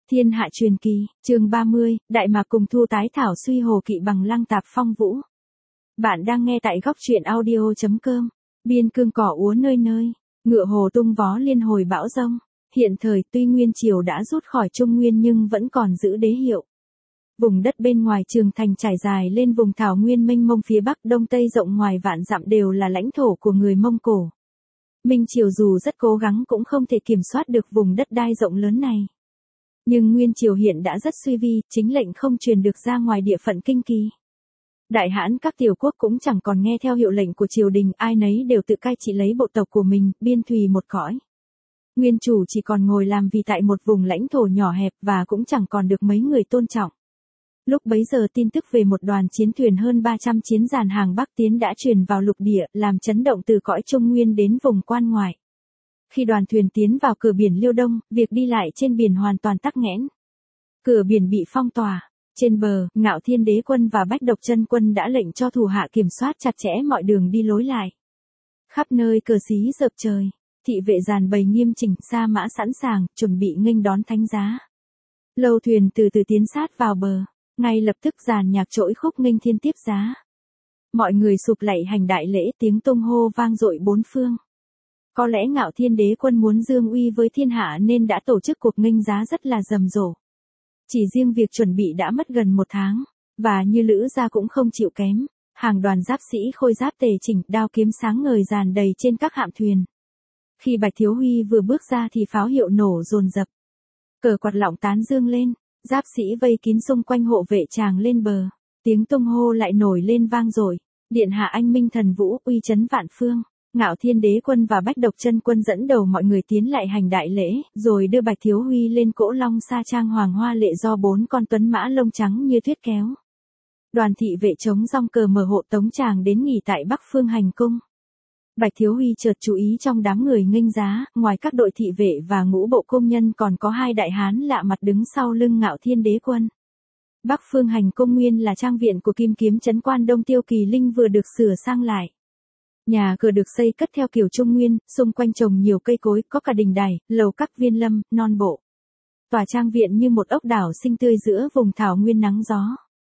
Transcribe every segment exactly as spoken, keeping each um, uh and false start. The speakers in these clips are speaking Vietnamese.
Thiên hạ truyền kỳ, chương ba mươi, Đại Mạc cùng Thu tái thảo suy hồ kỵ bằng lăng tạp phong vũ. Bạn đang nghe tại góc truyện audio.com. Biên cương cỏ úa nơi nơi, ngựa hồ tung vó liên hồi bão rông. Hiện thời tuy Nguyên Triều đã rút khỏi Trung Nguyên nhưng vẫn còn giữ đế hiệu. Vùng đất bên ngoài Trường Thành trải dài lên vùng thảo nguyên mênh mông phía bắc đông tây rộng ngoài vạn dặm đều là lãnh thổ của người Mông Cổ. Minh Triều dù rất cố gắng cũng không thể kiểm soát được vùng đất đai rộng lớn này. Nhưng Nguyên Triều hiện đã rất suy vi, chính lệnh không truyền được ra ngoài địa phận Kinh Kỳ. Đại hãn các tiểu quốc cũng chẳng còn nghe theo hiệu lệnh của triều đình, ai nấy đều tự cai trị lấy bộ tộc của mình, biên thùy một cõi. Nguyên chủ chỉ còn ngồi làm vì tại một vùng lãnh thổ nhỏ hẹp và cũng chẳng còn được mấy người tôn trọng. Lúc bấy giờ tin tức về một đoàn chiến thuyền hơn ba trăm chiến giàn hàng Bắc tiến đã truyền vào lục địa, làm chấn động từ cõi Trung Nguyên đến vùng quan ngoại. Khi đoàn thuyền tiến vào cửa biển Liêu Đông, việc đi lại trên biển hoàn toàn tắc nghẽn. Cửa biển bị phong tỏa. Trên bờ, Ngạo Thiên Đế quân và Bách Độc Chân quân đã lệnh cho thủ hạ kiểm soát chặt chẽ mọi đường đi lối lại. Khắp nơi cờ xí dợp trời, thị vệ dàn bầy nghiêm chỉnh, sa mã sẵn sàng, chuẩn bị nghênh đón thánh giá. Lâu thuyền từ từ tiến sát vào bờ, ngay lập tức dàn nhạc trỗi khúc nghênh thiên tiếp giá. Mọi người sụp lạy hành đại lễ, tiếng tung hô vang dội bốn phương. Có lẽ Ngạo Thiên Đế quân muốn dương uy với thiên hạ nên đã tổ chức cuộc nghênh giá rất là rầm rộ. Chỉ riêng việc chuẩn bị đã mất gần một tháng, và như Lữ gia cũng không chịu kém, hàng đoàn giáp sĩ khôi giáp tề chỉnh, đao kiếm sáng ngời dàn đầy trên các hạm thuyền. Khi Bạch Thiếu Huy vừa bước ra thì pháo hiệu nổ dồn dập, cờ quạt lọng tán dương lên, giáp sĩ vây kín xung quanh hộ vệ tràng lên bờ, tiếng tung hô lại nổi lên vang dội. Điện hạ anh minh thần vũ, uy chấn vạn phương. Ngạo Thiên Đế quân và Bách Độc Chân quân dẫn đầu mọi người tiến lại hành đại lễ, rồi đưa Bạch Thiếu Huy lên cỗ long sa trang hoàng hoa lệ do bốn con tuấn mã lông trắng như tuyết kéo. Đoàn thị vệ chống rong cờ mở hộ tống chàng đến nghỉ tại Bắc Phương hành cung. Bạch Thiếu Huy chợt chú ý trong đám người nghênh giá, ngoài các đội thị vệ và ngũ bộ công nhân còn có hai đại hán lạ mặt đứng sau lưng Ngạo Thiên Đế quân. Bắc Phương hành cung nguyên là trang viện của Kim Kiếm Trấn Quan Đông Tiêu Kỳ Linh vừa được sửa sang lại. Nhà cửa được xây cất theo kiểu Trung Nguyên, xung quanh trồng nhiều cây cối, có cả đình đài, lầu các viên lâm, non bộ. Tòa trang viện như một ốc đảo xinh tươi giữa vùng thảo nguyên nắng gió.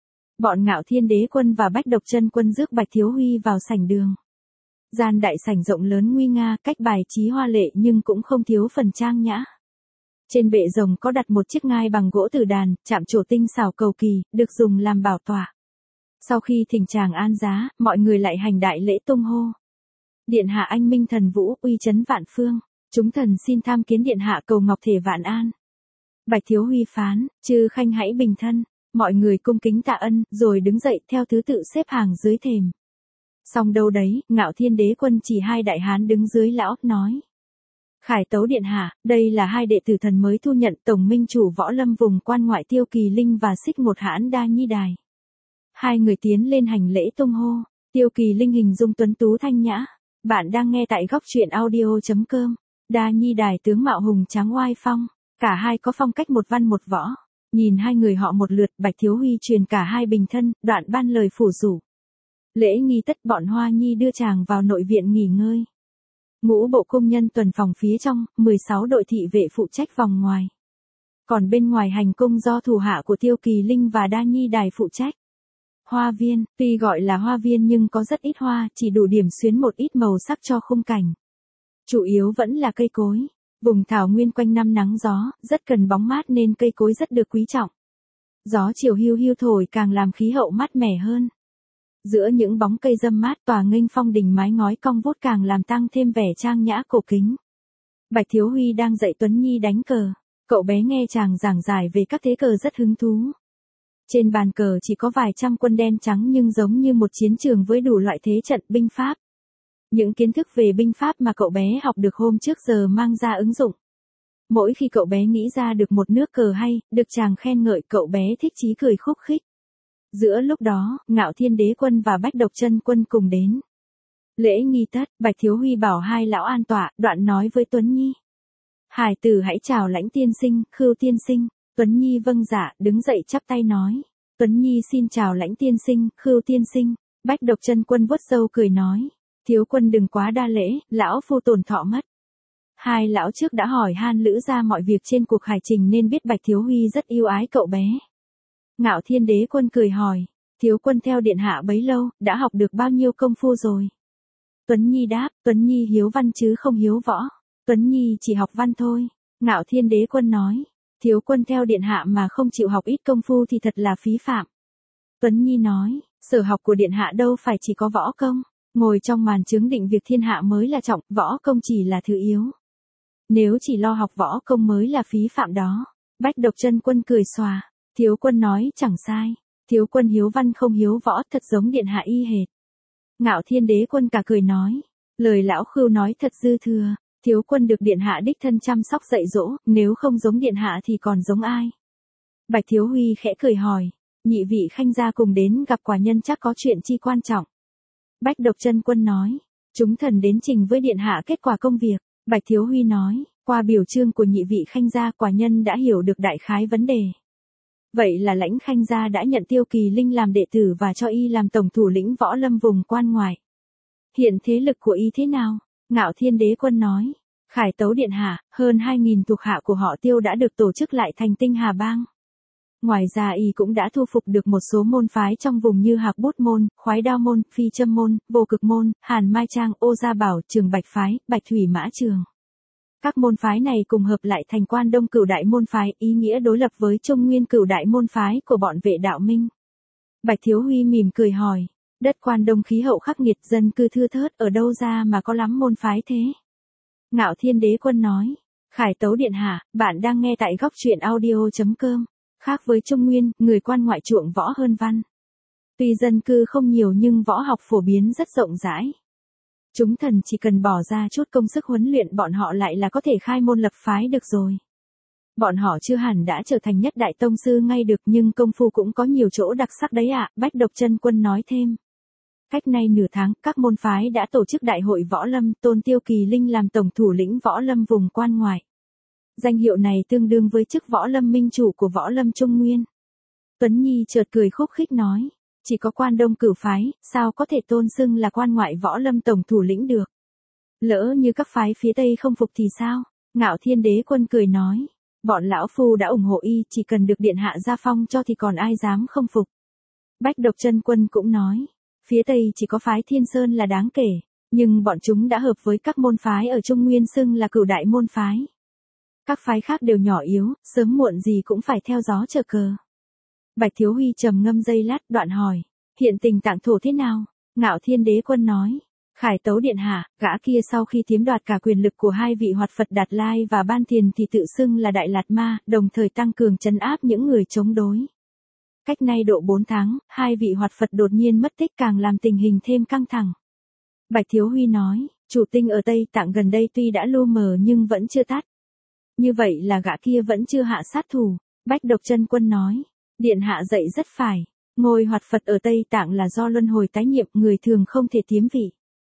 Bọn Ngạo Thiên Đế quân và Bách Độc Chân quân rước Bạch Thiếu Huy vào sảnh đường. Gian đại sảnh rộng lớn nguy nga, cách bài trí hoa lệ nhưng cũng không thiếu phần trang nhã. Trên bệ rồng có đặt một chiếc ngai bằng gỗ tử đàn, chạm trổ tinh xảo cầu kỳ, được dùng làm bảo tọa. Sau khi thỉnh chàng an giá, mọi người lại hành đại lễ tung hô. Điện hạ anh minh thần vũ, uy chấn vạn phương. Chúng thần xin tham kiến điện hạ cầu ngọc thể vạn an. Bạch Thiếu Huy phán, chư khanh hãy bình thân. Mọi người cung kính tạ ân, rồi đứng dậy theo thứ tự xếp hàng dưới thềm. Xong đâu đấy, Ngạo Thiên Đế quân chỉ hai đại hán đứng dưới lão, nói. Khải tấu điện hạ, đây là hai đệ tử thần mới thu nhận tổng minh chủ võ lâm vùng quan ngoại Tiêu Kỳ Linh và Xích một hãn Đa Nhi Đài. Hai người tiến lên hành lễ tung hô. Tiêu Kỳ Linh hình dung tuấn tú thanh nhã. Bạn đang nghe tại góc truyện audio.com. Đa Nhi Đài tướng mạo hùng tráng oai phong. Cả hai có phong cách một văn một võ. Nhìn hai người họ một lượt, Bạch Thiếu Huy truyền cả hai bình thân, đoạn ban lời phủ rủ. Lễ nghi tất, bọn Hoa Nhi đưa chàng vào nội viện nghỉ ngơi. Ngũ bộ công nhân tuần phòng phía trong, mười sáu đội thị vệ phụ trách vòng ngoài. Còn bên ngoài hành cung do thủ hạ của Tiêu Kỳ Linh và Đa Nhi Đài phụ trách. Hoa viên, tuy gọi là hoa viên nhưng có rất ít hoa, chỉ đủ điểm xuyến một ít màu sắc cho khung cảnh. Chủ yếu vẫn là cây cối. Vùng thảo nguyên quanh năm nắng gió, rất cần bóng mát nên cây cối rất được quý trọng. Gió chiều hiu hiu thổi càng làm khí hậu mát mẻ hơn. Giữa những bóng cây râm mát, tòa nghênh phong đình mái ngói cong vút càng làm tăng thêm vẻ trang nhã cổ kính. Bạch Thiếu Huy đang dạy Tuấn Nhi đánh cờ. Cậu bé nghe chàng giảng giải về các thế cờ rất hứng thú. Trên bàn cờ chỉ có vài trăm quân đen trắng nhưng giống như một chiến trường với đủ loại thế trận binh pháp. Những kiến thức về binh pháp mà cậu bé học được hôm trước giờ mang ra ứng dụng. Mỗi khi cậu bé nghĩ ra được một nước cờ hay, được chàng khen ngợi, cậu bé thích chí cười khúc khích. Giữa lúc đó, Ngạo Thiên Đế quân và Bách Độc Chân quân cùng đến. Lễ nghi tất, Bạch Thiếu Huy bảo hai lão an tọa, đoạn nói với Tuấn Nhi. Hải tử hãy chào lãnh tiên sinh, Khưu tiên sinh. Tuấn Nhi vâng dạ, đứng dậy chắp tay nói. Tuấn Nhi xin chào lãnh tiên sinh, Khưu tiên sinh. Bách Độc Chân quân vuốt râu cười nói. Thiếu quân đừng quá đa lễ, lão phu tổn thọ mất. Hai lão trước đã hỏi han Lữ gia mọi việc trên cuộc hải trình nên biết Bạch Thiếu Huy rất yêu ái cậu bé. Ngạo Thiên Đế Quân cười hỏi, thiếu quân theo điện hạ bấy lâu, đã học được bao nhiêu công phu rồi? Tuấn Nhi đáp, Tuấn Nhi hiếu văn chứ không hiếu võ. Tuấn Nhi chỉ học văn thôi. Ngạo Thiên Đế Quân nói, thiếu quân theo điện hạ mà không chịu học ít công phu thì thật là phí phạm. Tuấn Nhi nói, sở học của điện hạ đâu phải chỉ có võ công, ngồi trong màn chướng định việc thiên hạ mới là trọng, võ công chỉ là thứ yếu. Nếu chỉ lo học võ công mới là phí phạm đó. Bách Độc Chân Quân cười xòa, thiếu quân nói chẳng sai, thiếu quân hiếu văn không hiếu võ thật giống điện hạ y hệt. Ngạo Thiên Đế Quân cả cười nói, lời lão Khưu nói thật dư thừa, thiếu quân được điện hạ đích thân chăm sóc dạy dỗ, nếu không giống điện hạ thì còn giống ai? Bạch Thiếu Huy khẽ cười hỏi, nhị vị khanh gia cùng đến gặp quả nhân chắc có chuyện chi quan trọng. Bách Độc Chân Quân nói, chúng thần đến trình với điện hạ kết quả công việc. Bạch Thiếu Huy nói, qua biểu chương của nhị vị khanh gia quả nhân đã hiểu được đại khái vấn đề. Vậy là lãnh khanh gia đã nhận Tiêu Kỳ Linh làm đệ tử và cho y làm tổng thủ lĩnh võ lâm vùng quan ngoại. Hiện thế lực của y thế nào? Ngạo Thiên Đế Quân nói, Khải Tấu điện hạ, hơn hai nghìn thuộc hạ của họ Tiêu đã được tổ chức lại thành Tinh Hà Bang. Ngoài ra y cũng đã thu phục được một số môn phái trong vùng như Hạc Bút Môn, Khoái Đao Môn, Phi Châm Môn, Vô Cực Môn, Hàn Mai Trang, Ô Gia Bảo, Trường Bạch Phái, Bạch Thủy Mã Trường. Các môn phái này cùng hợp lại thành Quan Đông Cửu Đại Môn Phái, ý nghĩa đối lập với Trung Nguyên Cửu Đại Môn Phái của bọn Vệ Đạo Minh. Bạch Thiếu Huy mỉm cười hỏi, đất Quan Đông khí hậu khắc nghiệt, dân cư thưa thớt, ở đâu ra mà có lắm môn phái thế? Ngạo Thiên Đế Quân nói, Khải Tấu điện hạ, bạn đang nghe tại góc truyện audio chấm com. Khác với Trung Nguyên, người quan ngoại chuộng võ hơn văn. Tuy dân cư không nhiều nhưng võ học phổ biến rất rộng rãi. Chúng thần chỉ cần bỏ ra chút công sức huấn luyện bọn họ lại là có thể khai môn lập phái được rồi. Bọn họ chưa hẳn đã trở thành nhất đại tông sư ngay được nhưng công phu cũng có nhiều chỗ đặc sắc đấy ạ, Bách Độc Chân Quân nói thêm. Cách nay nửa tháng, các môn phái đã tổ chức đại hội võ lâm, tôn Tiêu Kỳ Linh làm tổng thủ lĩnh võ lâm vùng quan ngoại. Danh hiệu này tương đương với chức võ lâm minh chủ của võ lâm Trung Nguyên. Tuấn Nhi chợt cười khúc khích nói, chỉ có Quan Đông Cửu phái, sao có thể tôn xưng là quan ngoại võ lâm tổng thủ lĩnh được? Lỡ như các phái phía Tây không phục thì sao? Ngạo Thiên Đế Quân cười nói, bọn lão phu đã ủng hộ y, chỉ cần được điện hạ gia phong cho thì còn ai dám không phục. Bách Độc Chân Quân cũng nói, phía Tây chỉ có phái Thiên Sơn là đáng kể, nhưng bọn chúng đã hợp với các môn phái ở Trung Nguyên xưng là Cửu Đại Môn Phái. Các phái khác đều nhỏ yếu, sớm muộn gì cũng phải theo gió chờ cờ. Bạch Thiếu Huy trầm ngâm giây lát, đoạn hỏi, hiện tình Tạng Thổ thế nào? Ngạo Thiên Đế Quân nói, Khải Tấu điện hạ, gã kia sau khi chiếm đoạt cả quyền lực của hai vị hoạt Phật Đạt Lai và Ban Thiền thì tự xưng là Đại Lạt Ma, đồng thời tăng cường trấn áp những người chống đối. Cách nay độ bốn tháng, hai vị hoạt Phật đột nhiên mất tích càng làm tình hình thêm căng thẳng. Bạch Thiếu Huy nói, chủ tinh ở Tây Tạng gần đây tuy đã lu mờ nhưng vẫn chưa tắt. Như vậy là gã kia vẫn chưa hạ sát thủ. Bách Độc Chân Quân nói, điện hạ dạy rất phải, ngôi hoạt Phật ở Tây Tạng là do luân hồi tái nhiệm, người thường không thể tiếm vị.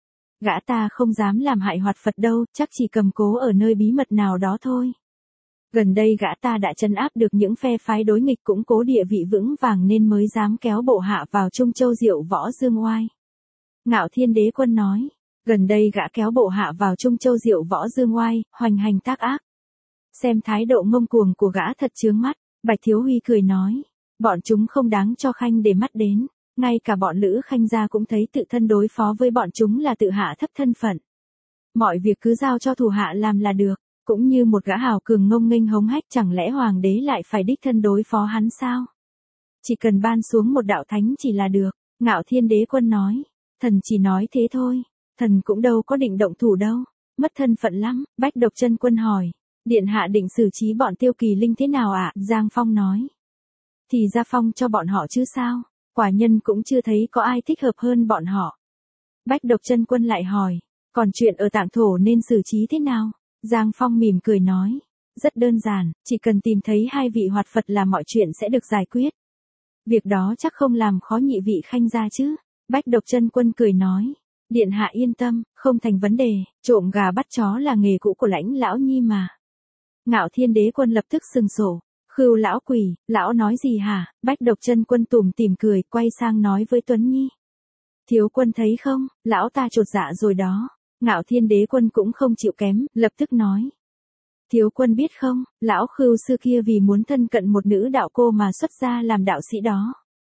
Gã ta không dám làm hại hoạt Phật đâu, chắc chỉ cầm cố ở nơi bí mật nào đó thôi. Gần đây gã ta đã trấn áp được những phe phái đối nghịch, cũng cố địa vị vững vàng nên mới dám kéo bộ hạ vào Trung Châu diệu võ dương oai. Ngạo Thiên Đế Quân nói, gần đây gã kéo bộ hạ vào Trung Châu diệu võ dương oai, hoành hành tác ác. Xem thái độ ngông cuồng của gã thật chướng mắt. Bạch Thiếu Huy cười nói, bọn chúng không đáng cho khanh để mắt đến, ngay cả bọn Lữ khanh gia cũng thấy tự thân đối phó với bọn chúng là tự hạ thấp thân phận. Mọi việc cứ giao cho thủ hạ làm là được, cũng như một gã hào cường ngông nghênh hống hách, chẳng lẽ hoàng đế lại phải đích thân đối phó hắn sao? Chỉ cần ban xuống một đạo thánh chỉ là được. Ngạo Thiên Đế Quân nói, thần chỉ nói thế thôi, thần cũng đâu có định động thủ đâu, mất thân phận lắm. Bách Độc Chân Quân hỏi, điện hạ định xử trí bọn Tiêu Kỳ Linh thế nào ạ? À? Giang Phong nói, thì ra phong cho bọn họ chứ sao, quả nhân cũng chưa thấy có ai thích hợp hơn bọn họ. Bách Độc Chân Quân lại hỏi, còn chuyện ở Tạng Thổ nên xử trí thế nào? Giang Phong mỉm cười nói, rất đơn giản, chỉ cần tìm thấy hai vị hoạt Phật là mọi chuyện sẽ được giải quyết. Việc đó chắc không làm khó nhị vị khanh gia chứ? Bách Độc Chân Quân cười nói, điện hạ yên tâm, không thành vấn đề, trộm gà bắt chó là nghề cũ của lãnh lão nhi mà. Ngạo Thiên Đế Quân lập tức sừng sổ, Khưu lão quỷ, lão nói gì hả? Bách Độc Chân Quân tủm tỉm cười, quay sang nói với Tuấn Nhi, thiếu quân thấy không, lão ta chột dạ rồi đó. Ngạo Thiên Đế Quân cũng không chịu kém, lập tức nói. Thiếu quân biết không, lão Khưu xưa kia vì muốn thân cận một nữ đạo cô mà xuất gia làm đạo sĩ đó.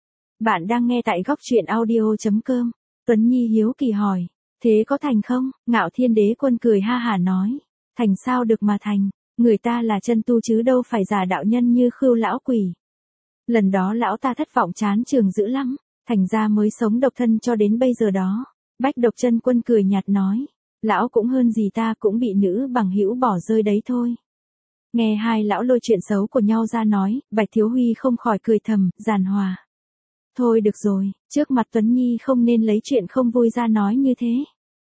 Bạn đang nghe tại góc truyện audio.com. Tuấn Nhi hiếu kỳ hỏi. Thế có thành không? Ngạo Thiên Đế Quân cười ha hả nói. Thành sao được mà thành, người ta là chân tu chứ đâu phải giả đạo nhân như Khưu lão quỷ. Lần đó lão ta thất vọng chán trường dữ lắm, thành ra mới sống độc thân cho đến bây giờ đó. Bách Độc Chân Quân cười nhạt nói. Lão cũng hơn gì ta, cũng bị nữ bằng hữu bỏ rơi đấy thôi. Nghe hai lão lôi chuyện xấu của nhau ra nói, Bạch Thiếu Huy không khỏi cười thầm, giàn hòa. Thôi được rồi, trước mặt Tuấn Nhi không nên lấy chuyện không vui ra nói như thế.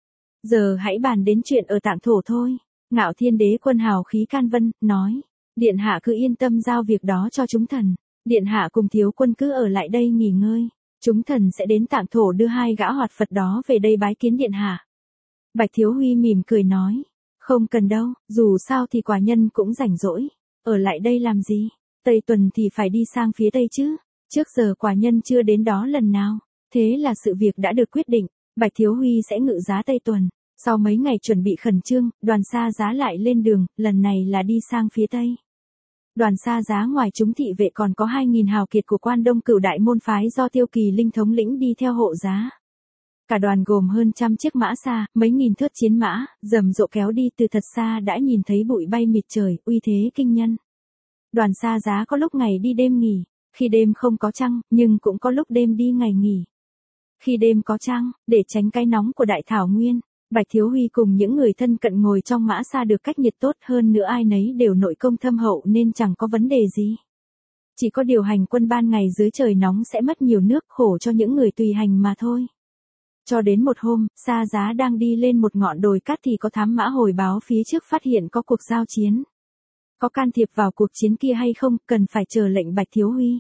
Giờ hãy bàn đến chuyện ở Tạng Thổ thôi. Ngạo Thiên Đế Quân hào khí can vân, nói. Điện hạ cứ yên tâm giao việc đó cho chúng thần. Điện hạ cùng thiếu quân cứ ở lại đây nghỉ ngơi. Chúng thần sẽ đến Tạng Thổ đưa hai gã hoạt Phật đó về đây bái kiến điện hạ. Bạch Thiếu Huy mỉm cười nói. Không cần đâu, dù sao thì quả nhân cũng rảnh rỗi. Ở lại đây làm gì? Tây tuần thì phải đi sang phía Tây chứ. Trước giờ quả nhân chưa đến đó lần nào. Thế là sự việc đã được quyết định. Bạch Thiếu Huy sẽ ngự giá Tây tuần. Sau mấy ngày chuẩn bị khẩn trương, đoàn xa giá lại lên đường, lần này là đi sang phía Tây. Đoàn xa giá ngoài chúng thị vệ còn có hai nghìn hào kiệt của Quan Đông Cửu Đại môn phái do Tiêu Kỳ Linh thống lĩnh đi theo hộ giá. Cả đoàn gồm hơn trăm chiếc mã xa, mấy nghìn thớt chiến mã, rầm rộ kéo đi từ thật xa đã nhìn thấy bụi bay mịt trời, uy thế kinh nhân. Đoàn xa giá có lúc ngày đi đêm nghỉ, khi đêm không có trăng, nhưng cũng có lúc đêm đi ngày nghỉ. Khi đêm có trăng, để tránh cái nóng của đại thảo nguyên, Bạch Thiếu Huy cùng những người thân cận ngồi trong mã xa được cách nhiệt tốt hơn nữa, ai nấy đều nội công thâm hậu nên chẳng có vấn đề gì. Chỉ có điều hành quân ban ngày dưới trời nóng sẽ mất nhiều nước, khổ cho những người tùy hành mà thôi. Cho đến một hôm, xa giá đang đi lên một ngọn đồi cát thì có thám mã hồi báo phía trước phát hiện có cuộc giao chiến. Có can thiệp vào cuộc chiến kia hay không, cần phải chờ lệnh Bạch Thiếu Huy.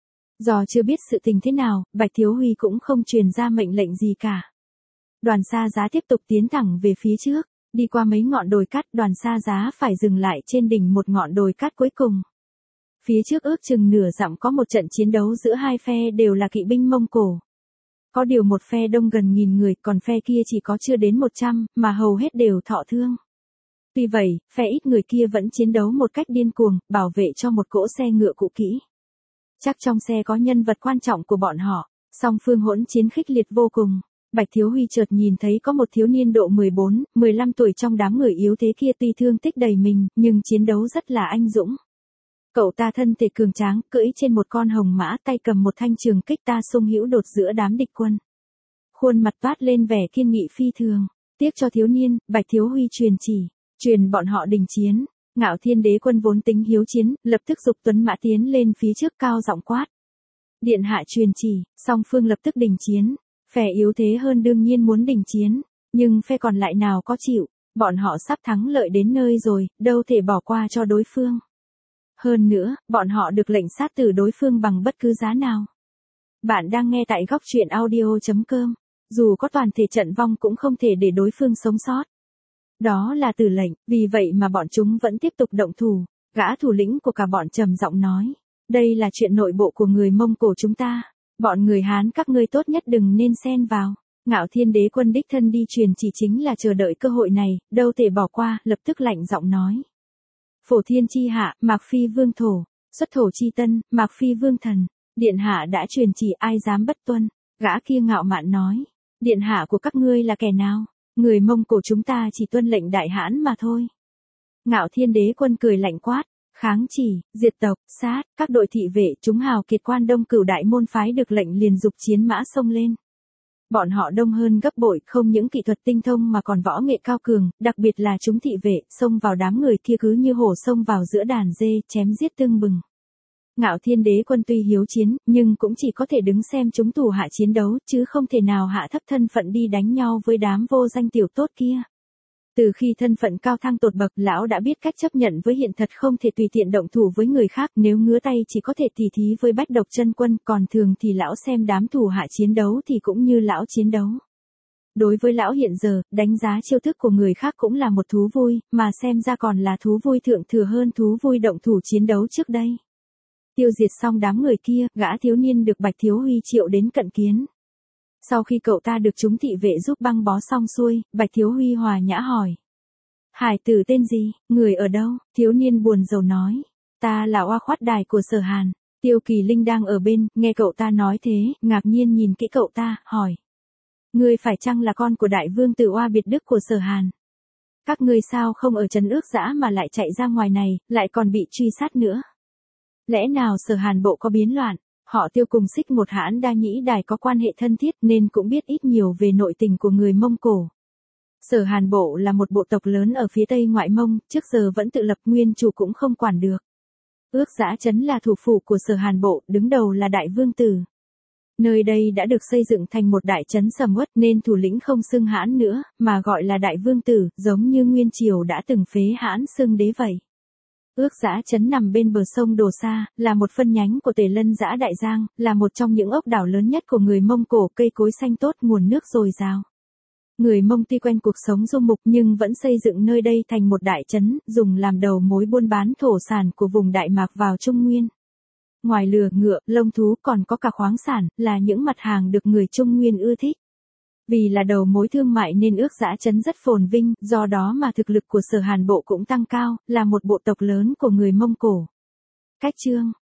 Do chưa biết sự tình thế nào, Bạch Thiếu Huy cũng không truyền ra mệnh lệnh gì cả. Đoàn xa giá tiếp tục tiến thẳng về phía trước, đi qua mấy ngọn đồi cát, đoàn xa giá phải dừng lại trên đỉnh một ngọn đồi cát cuối cùng. Phía trước ước chừng nửa dặm có một trận chiến đấu giữa hai phe đều là kỵ binh Mông Cổ. Có điều một phe đông gần nghìn người, còn phe kia chỉ có chưa đến một trăm, mà hầu hết đều thọ thương. Tuy vậy, phe ít người kia vẫn chiến đấu một cách điên cuồng, bảo vệ cho một cỗ xe ngựa cũ kỹ. Chắc trong xe có nhân vật quan trọng của bọn họ, song phương hỗn chiến khích liệt vô cùng. Bạch Thiếu Huy chợt nhìn thấy có một thiếu niên độ mười bốn, mười lăm tuổi trong đám người yếu thế kia, tuy thương tích đầy mình, nhưng chiến đấu rất là anh dũng. Cậu ta thân thể cường tráng, cưỡi trên một con hồng mã, tay cầm một thanh trường kích, ta sung hữu đột giữa đám địch quân. Khuôn mặt toát lên vẻ kiên nghị phi thường. Tiếc cho thiếu niên, Bạch Thiếu Huy truyền chỉ, truyền bọn họ đình chiến. Ngạo Thiên Đế Quân vốn tính hiếu chiến, lập tức giục tuấn mã tiến lên phía trước, cao giọng quát. Điện hạ truyền chỉ, song phương lập tức đình chiến. Phe yếu thế hơn đương nhiên muốn đình chiến, nhưng phe còn lại nào có chịu, bọn họ sắp thắng lợi đến nơi rồi, đâu thể bỏ qua cho đối phương. Hơn nữa, bọn họ được lệnh sát tử đối phương bằng bất cứ giá nào. Bạn đang nghe tại góc truyện audio.com. Dù có toàn thể trận vong cũng không thể để đối phương sống sót. Đó là tử lệnh, vì vậy mà bọn chúng vẫn tiếp tục động thủ. Gã thủ lĩnh của cả bọn trầm giọng nói. Đây là chuyện nội bộ của người Mông Cổ chúng ta. Bọn người Hán các ngươi tốt nhất đừng nên xen vào. Ngạo Thiên Đế Quân đích thân đi truyền chỉ chính là chờ đợi cơ hội này, đâu thể bỏ qua, lập tức lạnh giọng nói. Phổ Thiên chi hạ, Mạc Phi Vương thổ, xuất thổ chi tân, Mạc Phi Vương thần. Điện hạ đã truyền chỉ, ai dám bất tuân? Gã kia ngạo mạn nói. Điện hạ của các ngươi là kẻ nào? Người Mông Cổ chúng ta chỉ tuân lệnh Đại Hãn mà thôi. Ngạo Thiên Đế Quân cười lạnh quát. Kháng chỉ, diệt tộc, sát, các đội thị vệ, chúng hào kiệt Quan Đông Cửu Đại môn phái được lệnh liền dục chiến mã xông lên. Bọn họ đông hơn gấp bội, không những kỹ thuật tinh thông mà còn võ nghệ cao cường, đặc biệt là chúng thị vệ, xông vào đám người kia cứ như hổ xông vào giữa đàn dê, chém giết tưng bừng. Ngạo Thiên Đế Quân tuy hiếu chiến, nhưng cũng chỉ có thể đứng xem chúng thủ hạ chiến đấu, chứ không thể nào hạ thấp thân phận đi đánh nhau với đám vô danh tiểu tốt kia. Từ khi thân phận cao thăng tột bậc, lão đã biết cách chấp nhận với hiện thật, không thể tùy tiện động thủ với người khác, nếu ngứa tay chỉ có thể tỉ thí với Bách Độc Chân Quân, còn thường thì lão xem đám thủ hạ chiến đấu thì cũng như lão chiến đấu. Đối với lão hiện giờ, đánh giá chiêu thức của người khác cũng là một thú vui, mà xem ra còn là thú vui thượng thừa hơn thú vui động thủ chiến đấu trước đây. Tiêu diệt xong đám người kia, gã thiếu niên được Bạch Thiếu Huy triệu đến cận kiến. Sau khi cậu ta được chúng thị vệ giúp băng bó xong xuôi, Bạch Thiếu Huy hòa nhã hỏi. Hải tử tên gì, người ở đâu? Thiếu niên buồn rầu nói. Ta là oa khoát đài của Sở Hàn. Tiêu Kỳ Linh đang ở bên, nghe cậu ta nói thế, ngạc nhiên nhìn kỹ cậu ta, hỏi. Ngươi phải chăng là con của đại vương tử oa biệt đức của Sở Hàn? Các ngươi sao không ở trấn Ước Dã mà lại chạy ra ngoài này, lại còn bị truy sát nữa? Lẽ nào Sở Hàn bộ có biến loạn? Họ Tiêu cùng Xích một hãn đa nhĩ đài có quan hệ thân thiết nên cũng biết ít nhiều về nội tình của người Mông Cổ. Sở Hàn bộ là một bộ tộc lớn ở phía tây ngoại Mông, trước giờ vẫn tự lập nguyên chủ cũng không quản được. Ước Dã trấn là thủ phủ của Sở Hàn bộ, đứng đầu là đại vương tử. Nơi đây đã được xây dựng thành một đại trấn sầm uất nên thủ lĩnh không xưng hãn nữa, mà gọi là đại vương tử, giống như nguyên triều đã từng phế hãn xưng đế vậy. Ước Dã trấn nằm bên bờ sông Đồ Sa, là một phân nhánh của Tề Lân Dã Đại Giang, là một trong những ốc đảo lớn nhất của người Mông Cổ, cây cối xanh tốt, nguồn nước dồi dào. Người Mông tuy quen cuộc sống du mục nhưng vẫn xây dựng nơi đây thành một đại trấn, dùng làm đầu mối buôn bán thổ sản của vùng Đại Mạc vào Trung Nguyên. Ngoài lừa, ngựa, lông thú còn có cả khoáng sản, là những mặt hàng được người Trung Nguyên ưa thích. Vì là đầu mối thương mại nên Ước Dã trấn rất phồn vinh, do đó mà thực lực của Sở Hàn bộ cũng tăng cao, là một bộ tộc lớn của người Mông Cổ. Cách chương